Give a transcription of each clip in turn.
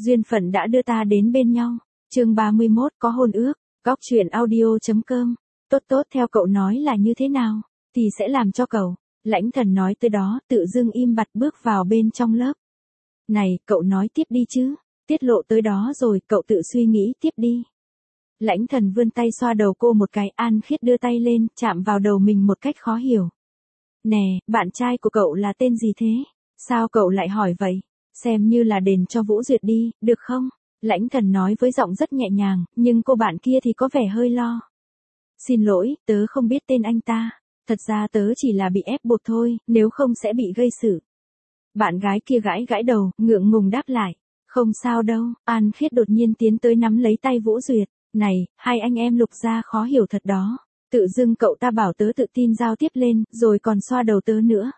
Duyên phận đã đưa ta đến bên nhau. Chương 31 có hôn ước. Góc truyện audio.com. Tốt theo cậu nói là như thế nào? Thì sẽ làm cho cậu. Lãnh Thần nói tới đó tự dưng im bặt bước vào bên trong lớp. Này, cậu nói tiếp đi chứ. Tiết lộ tới đó rồi cậu tự suy nghĩ tiếp đi. Lãnh Thần vươn tay xoa đầu cô một cái, An Khiết đưa tay lên, chạm vào đầu mình một cách khó hiểu. Nè, bạn trai của cậu là tên gì thế? Sao cậu lại hỏi vậy? Xem như là đền cho Vũ Duyệt đi, được không? Lãnh Thần nói với giọng rất nhẹ nhàng, nhưng cô bạn kia thì có vẻ hơi lo. Xin lỗi, tớ không biết tên anh ta. Thật ra tớ chỉ là bị ép buộc thôi, nếu không sẽ bị gây sự. Bạn gái kia gãi gãi đầu, ngượng ngùng đáp lại. Không sao đâu. An Khiết đột nhiên tiến tới nắm lấy tay Vũ Duyệt. Này, hai anh em Lục gia khó hiểu thật đó. Tự dưng cậu ta bảo tớ tự tin giao tiếp lên, rồi còn xoa đầu tớ nữa.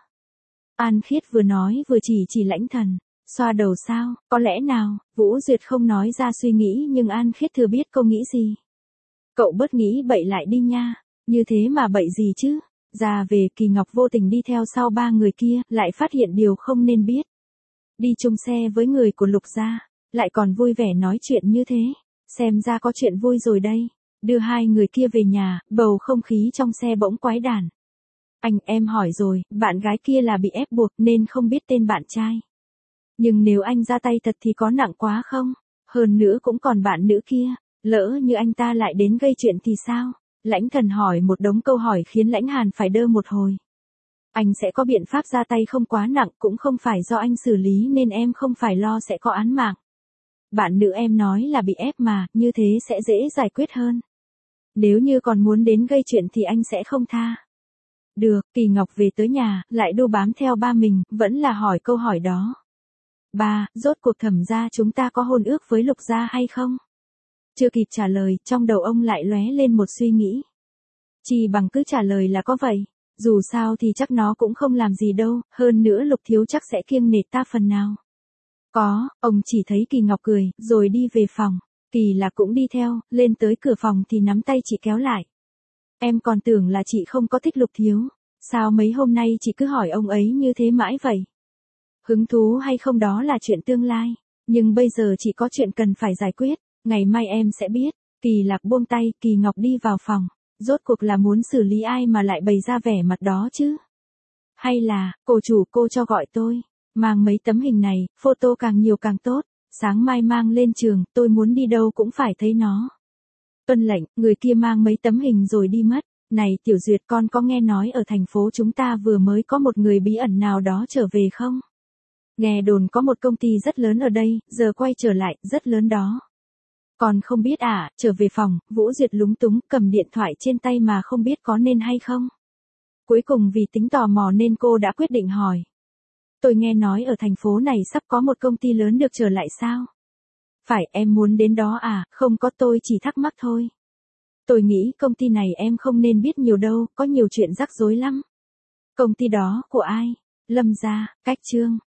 An Khiết vừa nói vừa chỉ Lãnh Thần. Xoa đầu sao, có lẽ nào? Vũ Duyệt không nói ra suy nghĩ nhưng An Khiết thừa biết cô nghĩ gì. Cậu bớt nghĩ bậy lại đi nha. Như thế mà bậy gì chứ? Ra về Kỳ Ngọc vô tình đi theo sau ba người kia, lại phát hiện điều không nên biết. Đi chung xe với người của Lục gia, lại còn vui vẻ nói chuyện như thế. Xem ra có chuyện vui rồi đây. Đưa hai người kia về nhà, bầu không khí trong xe bỗng quái đản. Anh em hỏi rồi, bạn gái kia là bị ép buộc nên không biết tên bạn trai. Nhưng nếu anh ra tay thật thì có nặng quá không? Hơn nữa cũng còn bạn nữ kia, lỡ như anh ta lại đến gây chuyện thì sao? Lãnh Thần hỏi một đống câu hỏi khiến Lãnh Hàn phải đơ một hồi. Anh sẽ có biện pháp ra tay không quá nặng, cũng không phải do anh xử lý nên em không phải lo sẽ có án mạng. Bạn nữ em nói là bị ép mà, như thế sẽ dễ giải quyết hơn. Nếu như còn muốn đến gây chuyện thì anh sẽ không tha. Được, Kỳ Ngọc về tới nhà, lại đu bám theo ba mình, vẫn là hỏi câu hỏi đó. Ba, rốt cuộc Thẩm gia chúng ta có hôn ước với Lục gia hay không? Chưa kịp trả lời, trong đầu ông lại lóe lên một suy nghĩ. Chỉ bằng cứ trả lời là có vậy. Dù sao thì chắc nó cũng không làm gì đâu, hơn nữa Lục thiếu chắc sẽ kiêng nể ta phần nào. Có, ông chỉ thấy Kỳ Ngọc cười, rồi đi về phòng. Kỳ Lạc cũng đi theo, lên tới cửa phòng thì nắm tay chị kéo lại. Em còn tưởng là chị không có thích Lục thiếu. Sao mấy hôm nay chị cứ hỏi ông ấy như thế mãi vậy? Hứng thú hay không đó là chuyện tương lai. Nhưng bây giờ chị có chuyện cần phải giải quyết. Ngày mai em sẽ biết. Kỳ Lạc buông tay, Kỳ Ngọc đi vào phòng. Rốt cuộc là muốn xử lý ai mà lại bày ra vẻ mặt đó chứ? Hay là, cô chủ cô cho gọi tôi. Mang mấy tấm hình này, photo càng nhiều càng tốt. Sáng mai mang lên trường, tôi muốn đi đâu cũng phải thấy nó. Tuân lệnh, người kia mang mấy tấm hình rồi đi mất. Này Tiểu Duyệt, con có nghe nói ở thành phố chúng ta vừa mới có một người bí ẩn nào đó trở về không? Nghe đồn có một công ty rất lớn ở đây, giờ quay trở lại, rất lớn đó. Còn không biết à? Trở về phòng, Vũ Duyệt lúng túng, cầm điện thoại trên tay mà không biết có nên hay không. Cuối cùng vì tính tò mò nên cô đã quyết định hỏi. Tôi nghe nói ở thành phố này sắp có một công ty lớn được trở lại sao? Phải, em muốn đến đó à? Không có, tôi chỉ thắc mắc thôi. Tôi nghĩ công ty này em không nên biết nhiều đâu, có nhiều chuyện rắc rối lắm. Công ty đó của ai? Lâm gia, Cách Trương.